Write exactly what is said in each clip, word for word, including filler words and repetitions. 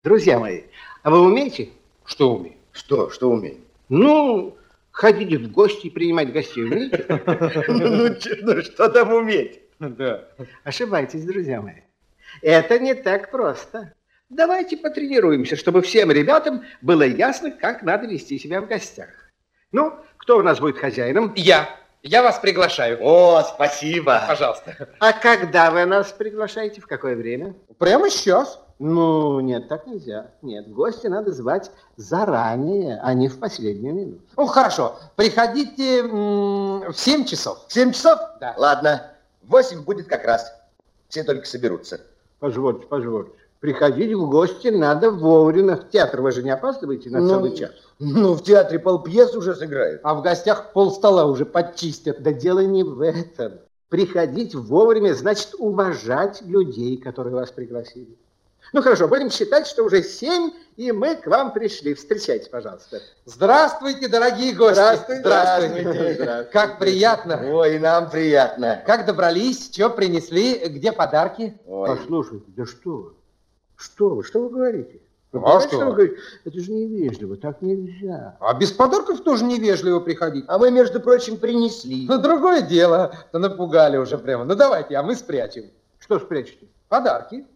Друзья мои, а вы умеете? Что умеем? Что? Что умеем? Ну, ходить в гости и принимать гостей умеете? Ну, что там уметь? Да. Ошибаетесь, друзья мои. Это не так просто. Давайте потренируемся, чтобы всем ребятам было ясно, как надо вести себя в гостях. Ну, кто у нас будет хозяином? Я. Я вас приглашаю. О, спасибо. Пожалуйста. А когда вы нас приглашаете? В какое время? Прямо сейчас. Ну, нет, так нельзя. Нет, гостя надо звать заранее, а не в последнюю минуту. Ну, хорошо. Приходите м, в семь часов. В семь часов? Да. Ладно. В восемь будет как раз. Все только соберутся. Позвольте, позвольте. Приходить в гости надо вовремя. В театр вы же не опаздываете на Ну, целый час. Ну, в театре полпьес уже сыграют. А в гостях полстола уже подчистят. Да дело не в этом. Приходить вовремя значит уважать людей, которые вас пригласили. Ну, хорошо, будем считать, что уже семь, и мы к вам пришли. Встречайте, пожалуйста. Здравствуйте, дорогие гости. Здравствуйте. Здравствуйте. Здравствуйте. Как приятно. Ой, нам приятно. Как добрались? Что принесли? Где подарки? Ой. Послушайте, да что вы? Что вы? Что вы говорите? Вы А понимаете, что? вы говорите? Это же невежливо, так нельзя. А без подарков тоже невежливо приходить. А мы, между прочим, принесли. Ну, другое дело. То напугали уже прямо. Ну, давайте, а мы спрячем. Что спрячете? Подарки.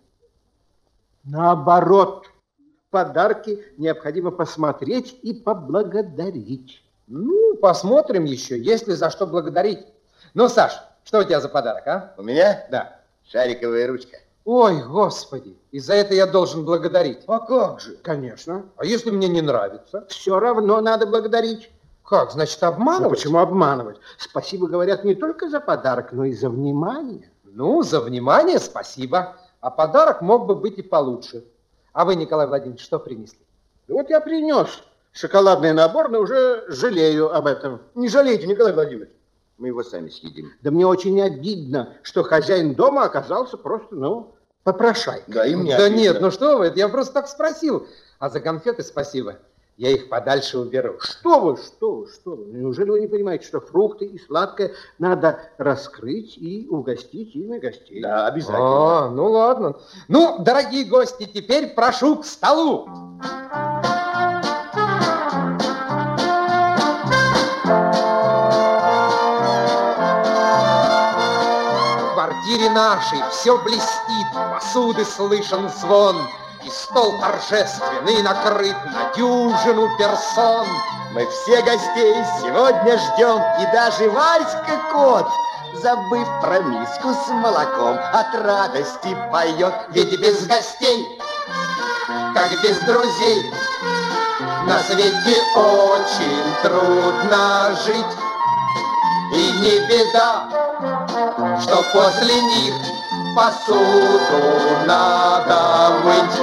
Наоборот, подарки необходимо посмотреть и поблагодарить. Ну, посмотрим еще, есть ли за что благодарить. Ну, Саш, что у тебя за подарок, а? У меня Да. шариковая ручка. Ой, Господи, и за это я должен благодарить. А как же? Конечно. А если мне не нравится? Все равно надо благодарить. Как, значит, Ну, обманывать? почему обманывать? Спасибо говорят не только за подарок, но и за внимание. Ну, за внимание спасибо. А подарок мог бы быть и получше. А вы, Николай Владимирович, что принесли? И вот я принес шоколадный набор, но уже жалею об этом. Не жалейте, Николай Владимирович. Мы его сами съедим. Да мне очень обидно, что хозяин дома оказался просто, ну, попрошайкой. Да, и мне Да обидно. нет, ну что вы, это я просто так спросил. А за конфеты спасибо. Я их подальше уберу. Что вы, что вы, что вы? Неужели вы не понимаете, что фрукты и сладкое надо раскрыть и угостить ими гостей? Да, обязательно. А, ну ладно. Ну, дорогие гости, теперь прошу к столу. В квартире нашей все блестит, посуды слышен звон, и стол торжественный накрыт на дюжину персон. Мы все гостей сегодня ждем, и даже Васька кот, забыв про миску с молоком, от радости поет. Ведь без гостей, как без друзей, на свете очень трудно жить. И не беда, что после них посуду надо мыть.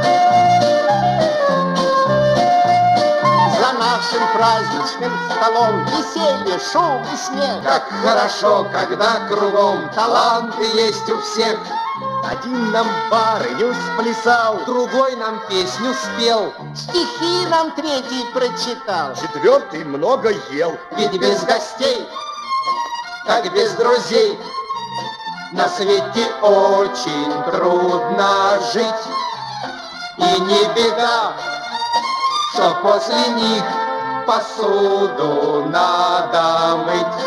За нашим праздничным столом веселье, шум и смех. Как хорошо, когда кругом таланты есть у всех. Один нам барыню сплясал, Другой нам песню спел. Стихи нам третий прочитал. четвертый много ел. Ведь без гостей, как без друзей, на свете очень трудно жить. И не беда, что после них посуду надо мыть.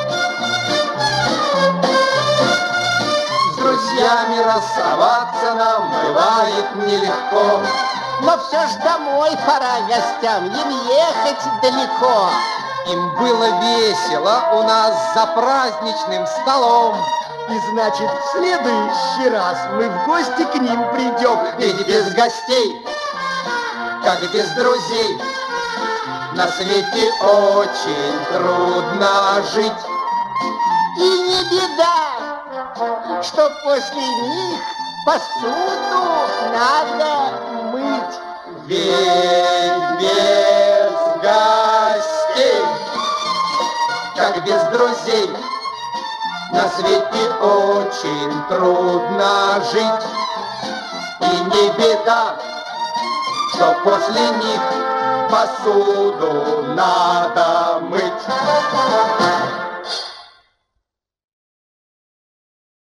С друзьями расставаться нам бывает нелегко. Но все ж домой пора гостям, им ехать далеко. Им было весело у нас за праздничным столом. И значит, в следующий раз мы в гости к ним придем. Ведь без гостей, как без друзей, на свете очень трудно жить. И не беда, что после них посуду надо мыть. Ведь без гостей, как без друзей, на свете очень трудно жить. И не беда, что после них посуду надо мыть.